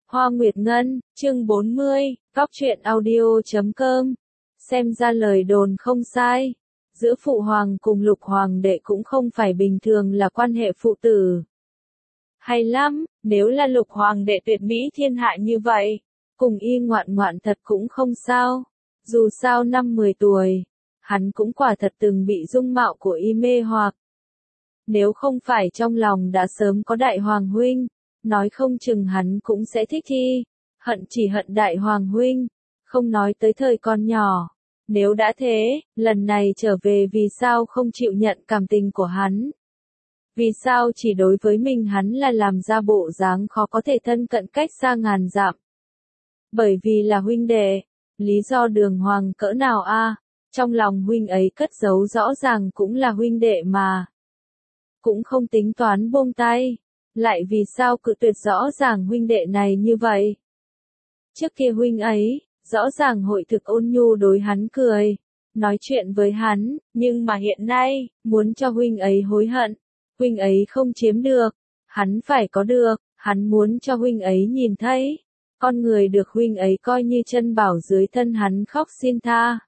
Hoa Nguyệt Ngân, chương 40, Góc truyện audio.com. Xem ra lời đồn không sai. Giữa Phụ Hoàng cùng Lục Hoàng đệ cũng không phải bình thường là quan hệ phụ tử. Hay lắm, nếu là Lục Hoàng đệ tuyệt mỹ thiên hạ như vậy, cùng y ngoạn ngoạn thật cũng không sao. Dù sao năm 10 tuổi, hắn cũng quả thật từng bị dung mạo của y mê hoặc. Nếu không phải trong lòng đã sớm có Đại Hoàng huynh, nói không chừng hắn cũng sẽ thích thi, hận chỉ hận Đại Hoàng huynh, không nói tới thời còn nhỏ. Nếu đã thế, lần này trở về vì sao không chịu nhận cảm tình của hắn? Vì sao chỉ đối với mình hắn là làm ra bộ dáng khó có thể thân cận cách xa ngàn dặm? Bởi vì là huynh đệ, lý do đường hoàng cỡ nào a? Trong lòng huynh ấy cất giấu rõ ràng cũng là huynh đệ mà. Cũng không tính toán buông tay. Lại vì sao cự tuyệt rõ ràng huynh đệ này như vậy? Trước kia huynh ấy, rõ ràng hội thực ôn nhu đối hắn cười, nói chuyện với hắn, nhưng mà hiện nay, muốn cho huynh ấy hối hận, huynh ấy không chiếm được, hắn phải có được, hắn muốn cho huynh ấy nhìn thấy, con người được huynh ấy coi như chân bảo dưới thân hắn khóc xin tha.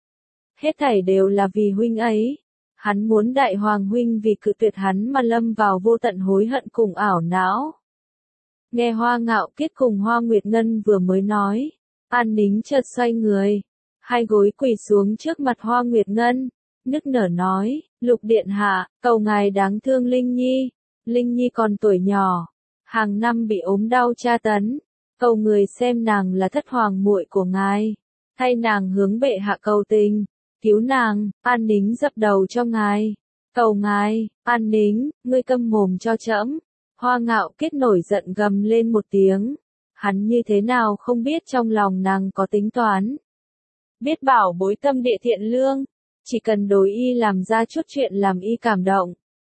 Hết thảy đều là vì huynh ấy. Hắn muốn Đại Hoàng huynh vì cự tuyệt hắn mà lâm vào vô tận hối hận cùng ảo não. Nghe Hoa Ngạo Kiết cùng Hoa Nguyệt Ngân vừa mới nói, An Nính chợt xoay người, hai gối quỳ xuống trước mặt Hoa Nguyệt Ngân, nức nở nói, Lục điện hạ, cầu ngài đáng thương Linh Nhi. Linh Nhi còn tuổi nhỏ, hàng năm bị ốm đau tra tấn, cầu người xem nàng là thất hoàng muội của ngài, thay nàng hướng bệ hạ cầu tình. Cứu nàng, An Nính dập đầu cho ngài. Cầu ngài, An Nính, ngươi câm mồm cho trẫm. Hoa Ngạo Kiết nổi giận gầm lên một tiếng. Hắn như thế nào không biết trong lòng nàng có tính toán. Biết bảo bối tâm địa thiện lương, chỉ cần đối y làm ra chút chuyện làm y cảm động.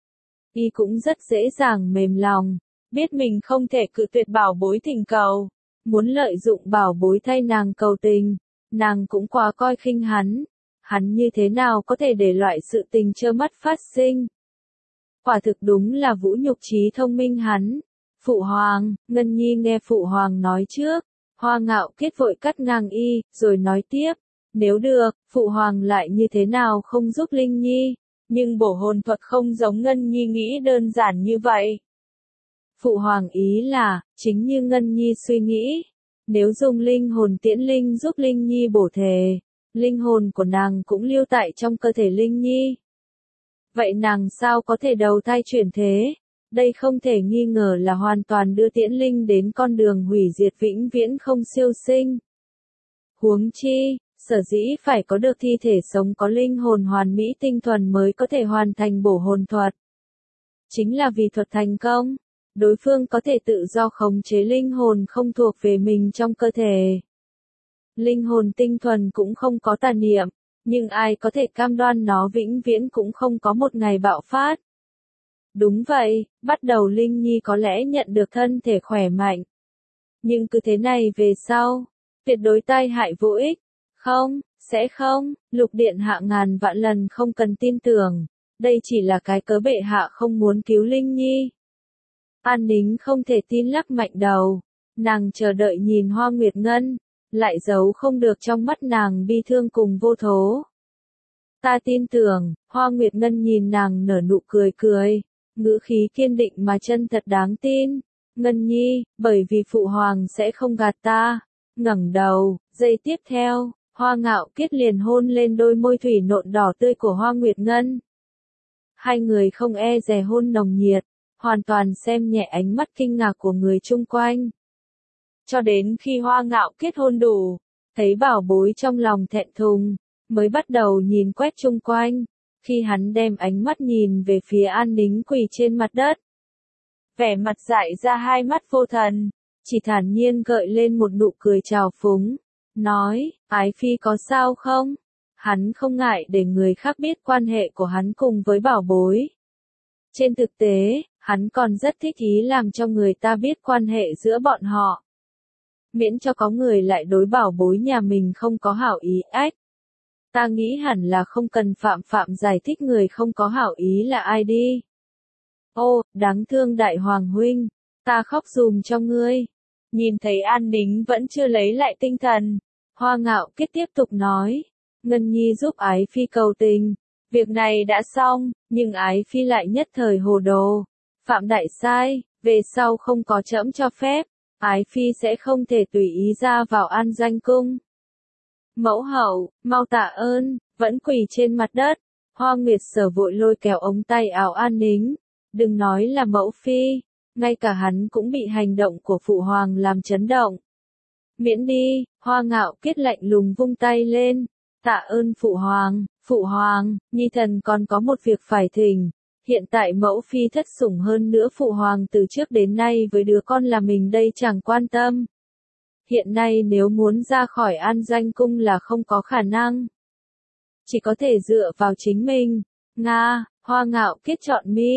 Y cũng rất dễ dàng mềm lòng, biết mình không thể cự tuyệt bảo bối thỉnh cầu. Muốn lợi dụng bảo bối thay nàng cầu tình, nàng cũng quá coi khinh hắn. Hắn như thế nào có thể để loại sự tình trơ mắt phát sinh? Quả thực đúng là vũ nhục trí thông minh hắn. Phụ Hoàng, Ngân Nhi nghe Phụ Hoàng nói trước. Hoa Ngạo Kiết vội cắt ngang y, rồi nói tiếp. Nếu được, Phụ Hoàng lại như thế nào không giúp Linh Nhi? Nhưng bổ hồn thuật không giống Ngân Nhi nghĩ đơn giản như vậy. Phụ Hoàng ý là, chính như Ngân Nhi suy nghĩ. Nếu dùng linh hồn tiễn linh giúp Linh Nhi bổ thể, linh hồn của nàng cũng lưu tại trong cơ thể Linh Nhi. Vậy nàng sao có thể đầu thai chuyển thế? Đây không thể nghi ngờ là hoàn toàn đưa tiễn linh đến con đường hủy diệt vĩnh viễn không siêu sinh. Huống chi, sở dĩ phải có được thi thể sống có linh hồn hoàn mỹ tinh thuần mới có thể hoàn thành bổ hồn thuật. Chính là vì thuật thành công, đối phương có thể tự do khống chế linh hồn không thuộc về mình trong cơ thể. Linh hồn tinh thuần cũng không có tà niệm, nhưng ai có thể cam đoan nó vĩnh viễn cũng không có một ngày bạo phát. Đúng vậy, bắt đầu Linh Nhi có lẽ nhận được thân thể khỏe mạnh. Nhưng cứ thế này về sau, tuyệt đối tai hại vô ích. Không, sẽ không, Lục điện hạ ngàn vạn lần không cần tin tưởng. Đây chỉ là cái cớ bệ hạ không muốn cứu Linh Nhi. An Nính không thể tin lắc mạnh đầu. Nàng chờ đợi nhìn Hoa Nguyệt Ngân, lại giấu không được trong mắt nàng bi thương cùng vô thố. Ta tin tưởng, Hoa Nguyệt Ngân nhìn nàng nở nụ cười cười, ngữ khí kiên định mà chân thật đáng tin. Ngân Nhi, bởi vì Phụ Hoàng sẽ không gạt ta. Ngẩng đầu, giây tiếp theo, Hoa Ngạo Kiết liền hôn lên đôi môi thủy nộn đỏ tươi của Hoa Nguyệt Ngân. Hai người không e dè hôn nồng nhiệt, hoàn toàn xem nhẹ ánh mắt kinh ngạc của người chung quanh. Cho đến khi Hoa Ngạo Kiết hôn đủ, thấy bảo bối trong lòng thẹn thùng, mới bắt đầu nhìn quét chung quanh, khi hắn đem ánh mắt nhìn về phía An Nính quỳ trên mặt đất. Vẻ mặt dại ra hai mắt vô thần, chỉ thản nhiên gợi lên một nụ cười trào phúng, nói, Ái Phi có sao không? Hắn không ngại để người khác biết quan hệ của hắn cùng với bảo bối. Trên thực tế, hắn còn rất thích ý làm cho người ta biết quan hệ giữa bọn họ. Miễn cho có người lại đối bảo bối nhà mình không có hảo ý ách. Ta nghĩ hẳn là không cần Phạm giải thích người không có hảo ý là ai đi. Ô, đáng thương Đại Hoàng huynh, ta khóc dùm cho ngươi. Nhìn thấy An Nính vẫn chưa lấy lại tinh thần, Hoa Ngạo Kiết tiếp tục nói, Ngân Nhi giúp Ái Phi cầu tình, việc này đã xong, nhưng Ái Phi lại nhất thời hồ đồ, phạm đại sai, về sau không có trẫm cho phép, Ái Phi sẽ không thể tùy ý ra vào An Doanh cung. Mẫu hậu, mau tạ ơn, vẫn quỳ trên mặt đất, Hoa Nguyệt Sở vội lôi kéo ống tay áo An Nính, đừng nói là mẫu phi, ngay cả hắn cũng bị hành động của phụ hoàng làm chấn động. Miễn đi, Hoa Ngạo Kiết lạnh lùng vung tay lên, tạ ơn phụ hoàng, nhi thần còn có một việc phải thỉnh. Hiện tại mẫu phi thất sủng hơn nữa phụ hoàng từ trước đến nay với đứa con là mình đây chẳng quan tâm. Hiện nay nếu muốn ra khỏi An Doanh cung là không có khả năng. Chỉ có thể dựa vào chính mình. Nga, Hoa Ngạo Kiết chọn mi.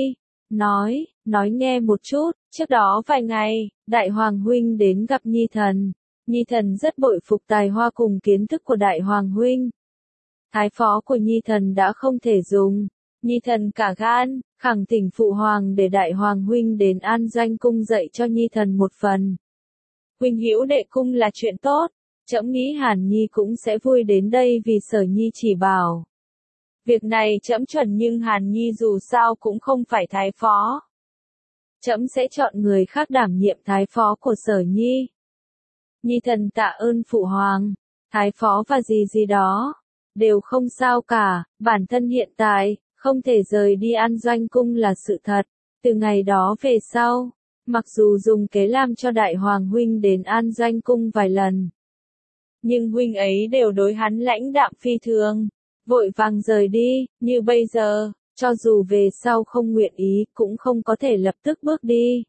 Nói nghe một chút, trước đó vài ngày, Đại Hoàng Huynh đến gặp Nhi thần. Nhi thần rất bội phục tài hoa cùng kiến thức của Đại Hoàng Huynh. Thái phó của Nhi thần đã không thể dùng. Nhi thần cả gan, khẳng thỉnh phụ hoàng để Đại Hoàng Huynh đến An Doanh cung dạy cho Nhi thần một phần. Huynh hữu đệ cung là chuyện tốt, trẫm nghĩ Hàn Nhi cũng sẽ vui đến đây vì Sở Nhi chỉ bảo. Việc này trẫm chuẩn nhưng Hàn Nhi dù sao cũng không phải thái phó. Trẫm sẽ chọn người khác đảm nhiệm thái phó của Sở Nhi. Nhi thần tạ ơn phụ hoàng, thái phó và gì đó, đều không sao cả, bản thân hiện tại, không thể rời đi An Doanh cung là sự thật, từ ngày đó về sau, mặc dù dùng kế làm cho Đại Hoàng Huynh đến An Doanh cung vài lần. Nhưng Huynh ấy đều đối hắn lãnh đạm phi thường, vội vàng rời đi, như bây giờ, cho dù về sau không nguyện ý cũng không có thể lập tức bước đi.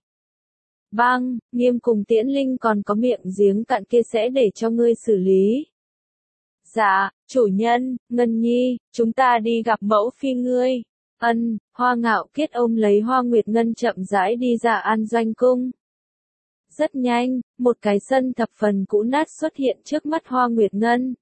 Bang, Nghiêm cùng Tiễn Linh còn có miệng giếng cạn kia sẽ để cho ngươi xử lý. Dạ, chủ nhân, Ngân Nhi, chúng ta đi gặp mẫu phi ngươi. Hoa Ngạo Kiết ôm lấy Hoa Nguyệt Ngân chậm rãi đi ra An Doanh cung. Rất nhanh, một cái sân thập phần cũ nát xuất hiện trước mắt Hoa Nguyệt Ngân.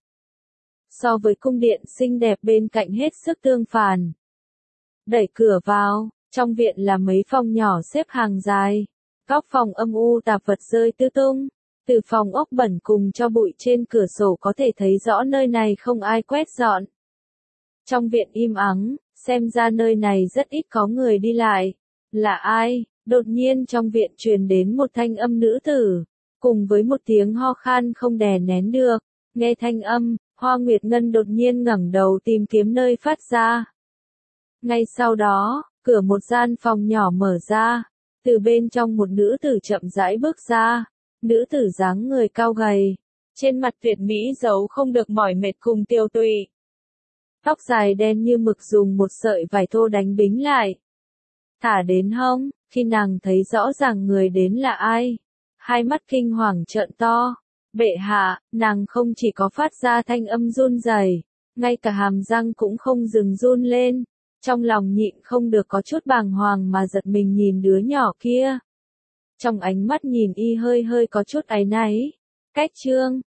So với cung điện xinh đẹp bên cạnh hết sức tương phản. Đẩy cửa vào, trong viện là mấy phòng nhỏ xếp hàng dài. Góc phòng âm u tạp vật rơi tứ tung. Từ phòng ốc bẩn cùng cho bụi trên cửa sổ có thể thấy rõ nơi này không ai quét dọn. Trong viện im ắng, xem ra nơi này rất ít có người đi lại. Là ai? Đột nhiên trong viện truyền đến một thanh âm nữ tử, cùng với một tiếng ho khan không đè nén được. Nghe thanh âm, Hoa Nguyệt Ngân đột nhiên ngẩng đầu tìm kiếm nơi phát ra. Ngay sau đó, cửa một gian phòng nhỏ mở ra, từ bên trong một nữ tử chậm rãi bước ra. Nữ tử dáng người cao gầy, trên mặt tuyệt mỹ giấu không được mỏi mệt cùng tiêu tụy. Tóc dài đen như mực dùng một sợi vải thô đánh bính lại. Thả đến hông, khi nàng thấy rõ ràng người đến là ai. Hai mắt kinh hoàng trợn to. Bệ hạ, nàng không chỉ có phát ra thanh âm run rẩy, ngay cả hàm răng cũng không dừng run lên. Trong lòng nhịn không được có chút bàng hoàng mà giật mình nhìn đứa nhỏ kia. Trong ánh mắt nhìn y hơi có chút áy náy. Cách chương